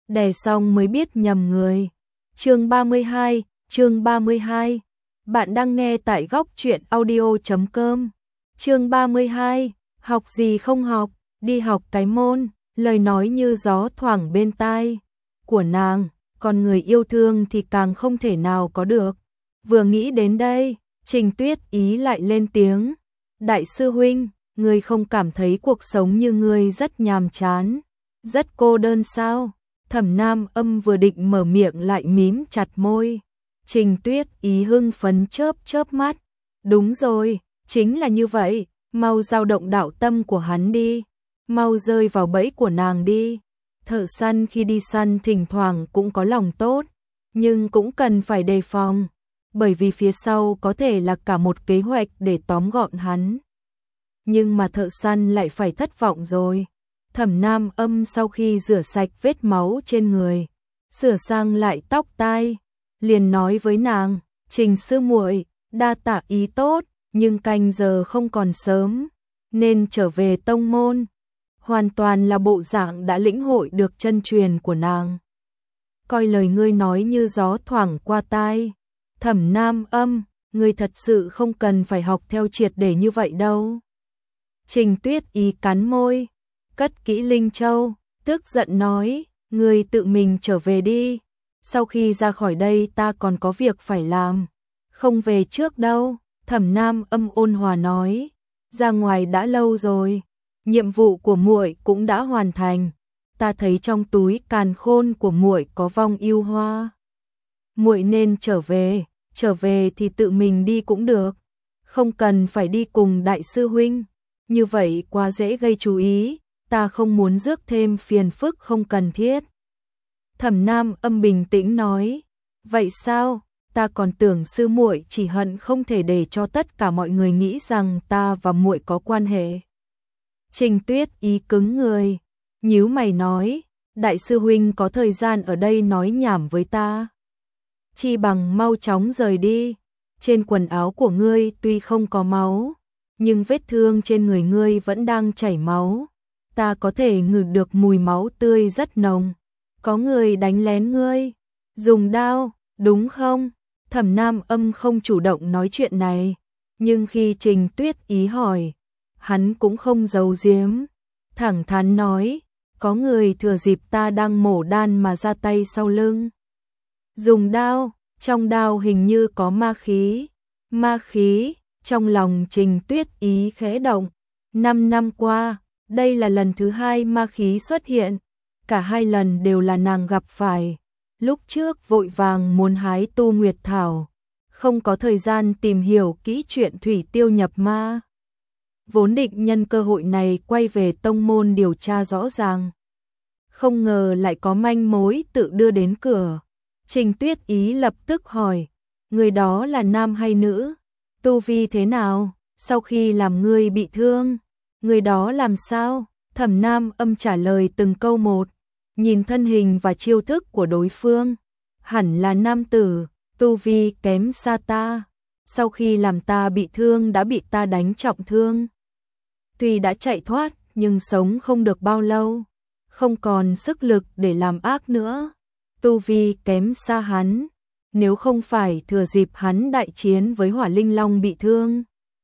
đè xong mới biết nhầm người. Chương 32. Bạn đang nghe tại góc truyện audio.com. Chương 32. Học gì không học, đi học cái môn. Lời nói như gió thoảng bên tai của nàng, còn người yêu thương thì càng không thể nào có được. Vừa nghĩ đến đây, Trình Tuyết Ý lại lên tiếng. Đại sư huynh, ngươi không cảm thấy cuộc sống như ngươi rất nhàm chán, rất cô đơn sao? Thẩm Nam Âm vừa định mở miệng lại mím chặt môi. Trình Tuyết Ý hưng phấn chớp mắt. Đúng rồi, chính là như vậy, mau dao động đạo tâm của hắn đi, mau rơi vào bẫy của nàng đi. Thợ săn khi đi săn thỉnh thoảng cũng có lòng tốt, nhưng cũng cần phải đề phòng, bởi vì phía sau có thể là cả một kế hoạch để tóm gọn hắn. Nhưng mà thợ săn lại phải thất vọng rồi. Thẩm Nam Âm sau khi rửa sạch vết máu trên người, sửa sang lại tóc tai, liền nói với nàng, Trình sư muội, đa tạ ý tốt, nhưng canh giờ không còn sớm, nên trở về tông môn. Hoàn toàn là bộ dạng đã lĩnh hội được chân truyền của nàng. Coi lời ngươi nói như gió thoảng qua tai. Thẩm Nam Âm, ngươi thật sự không cần phải học theo triệt để như vậy đâu. Trình Tuyết Ý cắn môi, cất kỹ Linh Châu, tức giận nói, ngươi tự mình trở về đi. Sau khi ra khỏi đây ta còn có việc phải làm, không về trước đâu. Thẩm Nam Âm ôn hòa nói, ra ngoài đã lâu rồi, nhiệm vụ của muội cũng đã hoàn thành. Ta thấy trong túi càn khôn của muội có vong yêu hoa. Muội nên trở về thì tự mình đi cũng được, không cần phải đi cùng đại sư huynh, như vậy quá dễ gây chú ý, ta không muốn rước thêm phiền phức không cần thiết. Thẩm Nam Âm bình tĩnh nói, vậy sao? Ta còn tưởng sư muội chỉ hận không thể để cho tất cả mọi người nghĩ rằng ta và muội có quan hệ. Trình Tuyết Ý cứng người, nhíu mày nói, đại sư huynh có thời gian ở đây nói nhảm với ta, chi bằng mau chóng rời đi. Trên quần áo của ngươi tuy không có máu, nhưng vết thương trên người ngươi vẫn đang chảy máu, ta có thể ngửi được mùi máu tươi rất nồng. Có người đánh lén ngươi, dùng đao, đúng không? Thẩm Nam Âm không chủ động nói chuyện này, nhưng khi Trình Tuyết Ý hỏi, hắn cũng không giấu giếm, thẳng thắn nói, có người thừa dịp ta đang mổ đan mà ra tay sau lưng. Dùng đao, trong đao hình như có ma khí. Ma khí, trong lòng Trình Tuyết Ý khẽ động. 5 năm qua, đây là lần thứ 2 ma khí xuất hiện, cả 2 lần đều là nàng gặp phải. Lúc trước vội vàng muốn hái tu nguyệt thảo, không có thời gian tìm hiểu kỹ chuyện thủy tiêu nhập ma. Vốn định nhân cơ hội này quay về tông môn điều tra rõ ràng, không ngờ lại có manh mối tự đưa đến cửa. Trình Tuyết Ý lập tức hỏi, người đó là nam hay nữ? Tu vi thế nào? Sau khi làm ngươi bị thương, người đó làm sao? Thẩm Nam Âm trả lời từng câu một, nhìn thân hình và chiêu thức của đối phương, hẳn là nam tử, tu vi kém xa ta. Sau khi làm ta bị thương đã bị ta đánh trọng thương. Tuy đã chạy thoát nhưng sống không được bao lâu, không còn sức lực để làm ác nữa. Tu vi kém xa hắn, nếu không phải thừa dịp hắn đại chiến với Hỏa Linh Long bị thương,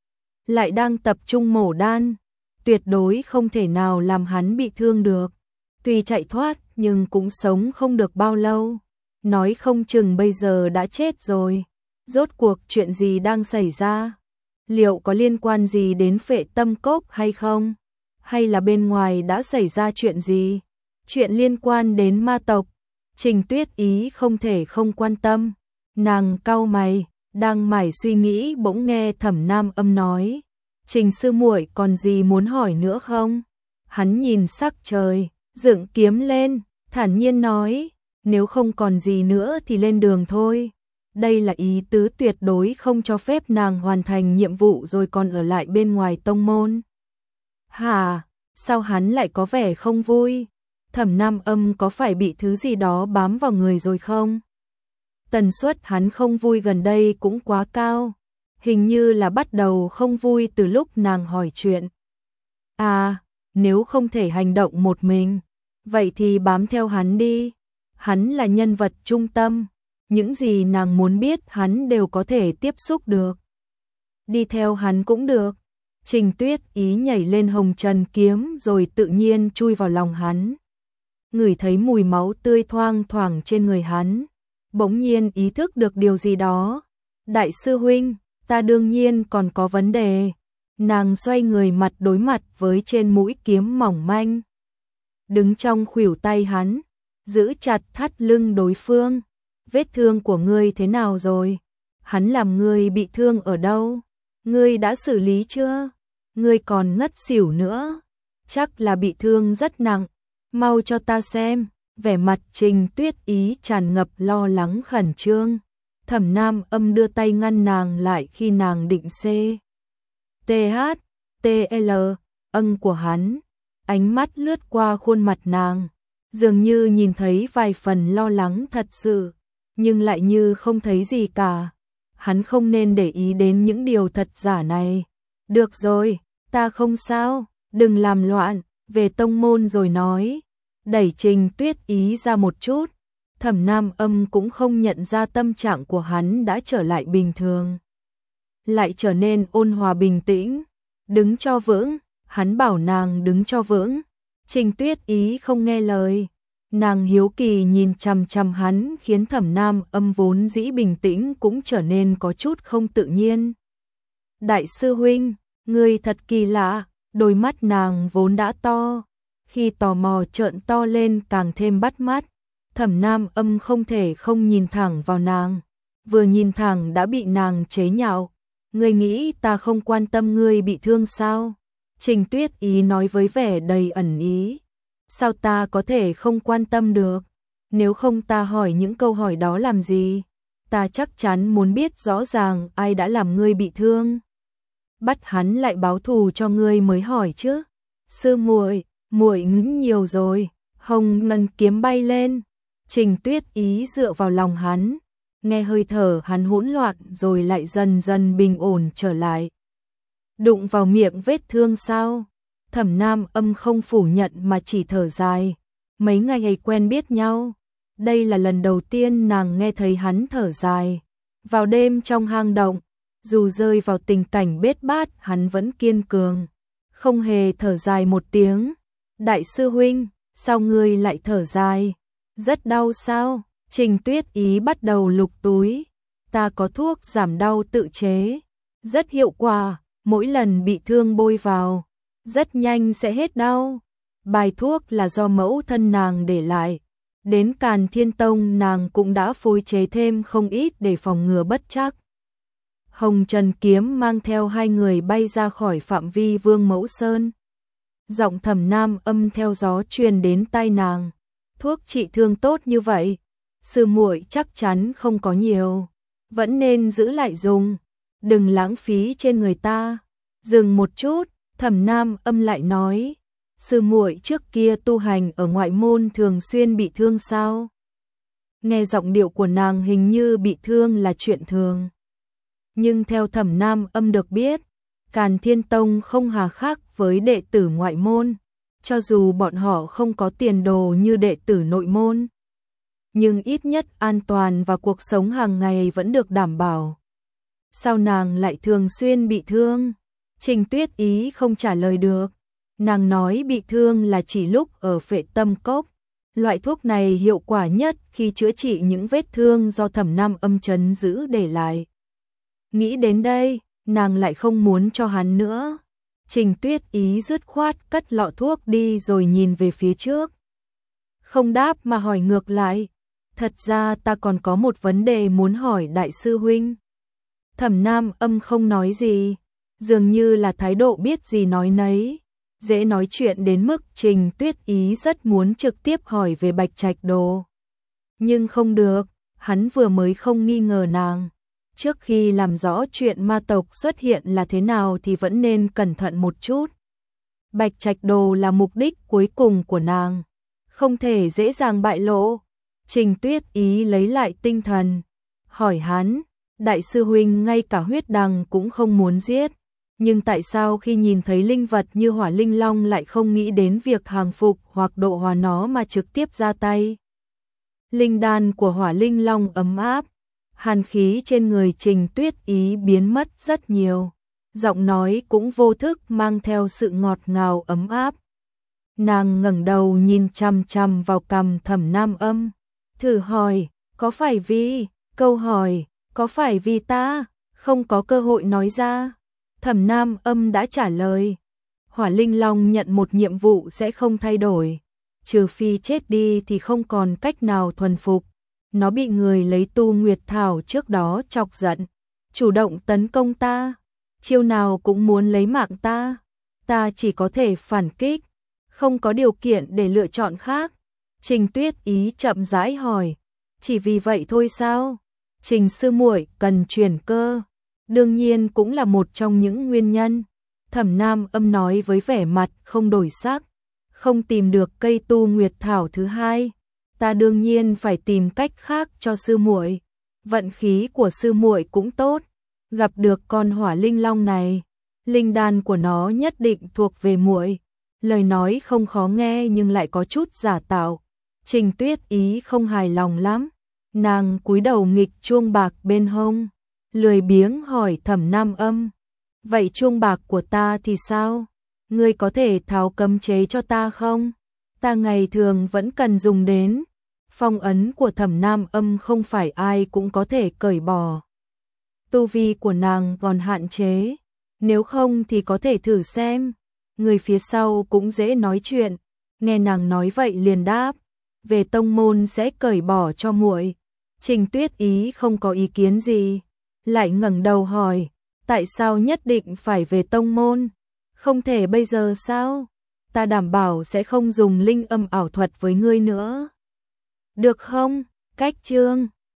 lại đang tập trung mổ đan, tuyệt đối không thể nào làm hắn bị thương được. Tuy chạy thoát nhưng cũng sống không được bao lâu, nói không chừng bây giờ đã chết rồi. Rốt cuộc chuyện gì đang xảy ra? Liệu có liên quan gì đến Phệ Tâm Cốc hay không? Hay là bên ngoài đã xảy ra chuyện gì? Chuyện liên quan đến ma tộc? Trình Tuyết Ý không thể không quan tâm. Nàng cau mày, đang mải suy nghĩ bỗng nghe Thẩm Nam Âm nói, Trình sư muội còn gì muốn hỏi nữa không? Hắn nhìn sắc trời, dựng kiếm lên, thản nhiên nói, nếu không còn gì nữa thì lên đường thôi. Đây là ý tứ tuyệt đối không cho phép nàng hoàn thành nhiệm vụ rồi còn ở lại bên ngoài tông môn. Hả? Sao hắn lại có vẻ không vui? Thẩm Nam Âm có phải bị thứ gì đó bám vào người rồi không? Tần suất hắn không vui gần đây cũng quá cao, hình như là bắt đầu không vui từ lúc nàng hỏi chuyện. À, nếu không thể hành động một mình, vậy thì bám theo hắn đi. Hắn là nhân vật trung tâm, những gì nàng muốn biết hắn đều có thể tiếp xúc được. Đi theo hắn cũng được. Trình Tuyết Ý nhảy lên hồng trần kiếm rồi tự nhiên chui vào lòng hắn. Ngửi thấy mùi máu tươi thoang thoảng trên người hắn, bỗng nhiên ý thức được điều gì đó. Đại sư huynh, ta đương nhiên còn có vấn đề. Nàng xoay người mặt đối mặt với trên mũi kiếm mỏng manh. Đứng trong khuỷu tay hắn, giữ chặt thắt lưng đối phương. Vết thương của ngươi thế nào rồi? Hắn làm ngươi bị thương ở đâu? Ngươi đã xử lý chưa? Ngươi còn ngất xỉu nữa. Chắc là bị thương rất nặng. Mau cho ta xem. Vẻ mặt Trình Tuyết Ý tràn ngập lo lắng khẩn trương. Thẩm Nam Âm đưa tay ngăn nàng lại khi nàng định THTL ân của hắn. Ánh mắt lướt qua khuôn mặt nàng, dường như nhìn thấy vài phần lo lắng thật sự, nhưng lại như không thấy gì cả. Hắn không nên để ý đến những điều thật giả này. Được rồi, ta không sao, đừng làm loạn, về tông môn rồi nói. Đẩy Trình Tuyết Ý ra một chút, Thẩm Nam Âm cũng không nhận ra tâm trạng của hắn đã trở lại bình thường. Lại trở nên ôn hòa bình tĩnh, đứng cho vững, hắn bảo nàng đứng cho vững. Trình Tuyết Ý không nghe lời, nàng hiếu kỳ nhìn chằm chằm hắn khiến Thẩm Nam Âm vốn dĩ bình tĩnh cũng trở nên có chút không tự nhiên. Đại sư huynh, ngươi thật kỳ lạ, đôi mắt nàng vốn đã to, khi tò mò trợn to lên càng thêm bắt mắt. Thẩm Nam Âm không thể không nhìn thẳng vào nàng, vừa nhìn thẳng đã bị nàng chế nhạo. Ngươi nghĩ ta không quan tâm ngươi bị thương sao? Trình Tuyết Ý nói với vẻ đầy ẩn ý. Sao ta có thể không quan tâm được? Nếu không ta hỏi những câu hỏi đó làm gì? Ta chắc chắn muốn biết rõ ràng ai đã làm ngươi bị thương. Bắt hắn lại báo thù cho ngươi mới hỏi chứ. Sư muội, muội ngứng nhiều rồi. Hồng ngân kiếm bay lên. Trình Tuyết Ý dựa vào lòng hắn, nghe hơi thở hắn hỗn loạn rồi lại dần dần bình ổn trở lại. Đụng vào miệng vết thương sao? Thẩm Nam Âm không phủ nhận mà chỉ thở dài. Mấy ngày ấy quen biết nhau, đây là lần đầu tiên nàng nghe thấy hắn thở dài. Vào đêm trong hang động, dù rơi vào tình cảnh bết bát hắn vẫn kiên cường, không hề thở dài một tiếng. Đại sư huynh, sao ngươi lại thở dài? Rất đau sao? Trình Tuyết Ý bắt đầu lục túi. Ta có thuốc giảm đau tự chế, rất hiệu quả, mỗi lần bị thương bôi vào, rất nhanh sẽ hết đau. Bài thuốc là do mẫu thân nàng để lại. Đến Càn Thiên Tông nàng cũng đã phối chế thêm không ít để phòng ngừa bất trắc. Hồng Trần Kiếm mang theo hai người bay ra khỏi phạm vi Vương Mẫu Sơn. Giọng Thẩm Nam Âm theo gió truyền đến tai nàng. Thuốc trị thương tốt như vậy, sư muội chắc chắn không có nhiều, vẫn nên giữ lại dùng, đừng lãng phí trên người ta. Dừng một chút, Thẩm Nam Âm lại nói, sư muội trước kia tu hành ở ngoại môn thường xuyên bị thương sao? Nghe giọng điệu của nàng hình như bị thương là chuyện thường. Nhưng theo Thẩm Nam Âm được biết, Càn Thiên Tông không hà khắc với đệ tử ngoại môn. Cho dù bọn họ không có tiền đồ như đệ tử nội môn, nhưng ít nhất an toàn và cuộc sống hàng ngày vẫn được đảm bảo. Sao nàng lại thường xuyên bị thương? Trình Tuyết Ý không trả lời được. Nàng nói bị thương là chỉ lúc ở Phệ Tâm Cốc. Loại thuốc này hiệu quả nhất khi chữa trị những vết thương do Thẩm Nam Âm trấn giữ để lại. Nghĩ đến đây, nàng lại không muốn cho hắn nữa. Trình Tuyết Ý dứt khoát cất lọ thuốc đi rồi nhìn về phía trước. Không đáp mà hỏi ngược lại. Thật ra ta còn có một vấn đề muốn hỏi đại sư huynh. Thẩm Nam Âm không nói gì, dường như là thái độ biết gì nói nấy. Dễ nói chuyện đến mức Trình Tuyết Ý rất muốn trực tiếp hỏi về Bạch Trạch Đồ. Nhưng không được, hắn vừa mới không nghi ngờ nàng. Trước khi làm rõ chuyện ma tộc xuất hiện là thế nào thì vẫn nên cẩn thận một chút. Bạch Trạch Đồ là mục đích cuối cùng của nàng, không thể dễ dàng bại lộ. Trình Tuyết Ý lấy lại tinh thần, hỏi hắn, đại sư huynh ngay cả huyết đằng cũng không muốn giết, nhưng tại sao khi nhìn thấy linh vật như Hỏa Linh Long lại không nghĩ đến việc hàng phục hoặc độ hóa nó mà trực tiếp ra tay? Linh đan của Hỏa Linh Long ấm áp, hàn khí trên người Trình Tuyết Ý biến mất rất nhiều, giọng nói cũng vô thức mang theo sự ngọt ngào ấm áp. Nàng ngẩng đầu nhìn chằm chằm vào cằm Thẩm Nam Âm, thử hỏi, có phải vì, câu hỏi, có phải vì ta không có cơ hội nói ra? Thẩm Nam Âm đã trả lời, Hỏa Linh Long nhận một nhiệm vụ sẽ không thay đổi, trừ phi chết đi thì không còn cách nào thuần phục. Nó bị người lấy tu Nguyệt Thảo trước đó chọc giận, chủ động tấn công ta, chiêu nào cũng muốn lấy mạng ta chỉ có thể phản kích, không có điều kiện để lựa chọn khác. Trình Tuyết Ý chậm rãi hỏi, chỉ vì vậy thôi sao? Trình sư muội cần chuyển cơ, đương nhiên cũng là một trong những nguyên nhân. Thẩm Nam Âm nói với vẻ mặt không đổi sắc, không tìm được cây tu Nguyệt Thảo thứ hai, ta đương nhiên phải tìm cách khác cho sư muội. Vận khí của sư muội cũng tốt, gặp được con Hỏa Linh Long này, linh đan của nó nhất định thuộc về muội. Lời nói không khó nghe nhưng lại có chút giả tạo. Trình Tuyết Ý không hài lòng lắm, nàng cúi đầu nghịch chuông bạc bên hông, lười biếng hỏi Thẩm Nam Âm, vậy chuông bạc của ta thì sao? Ngươi có thể tháo cấm chế cho ta không? Ta ngày thường vẫn cần dùng đến. Phong ấn của Thẩm Nam Âm không phải ai cũng có thể cởi bỏ. Tu vi của nàng còn hạn chế, nếu không thì có thể thử xem. Người phía sau cũng dễ nói chuyện, nghe nàng nói vậy liền đáp, về tông môn sẽ cởi bỏ cho muội. Trình Tuyết Ý không có ý kiến gì, lại ngẩng đầu hỏi, tại sao nhất định phải về tông môn? Không thể bây giờ sao? Ta đảm bảo sẽ không dùng linh âm ảo thuật với ngươi nữa. Được không? Cách chương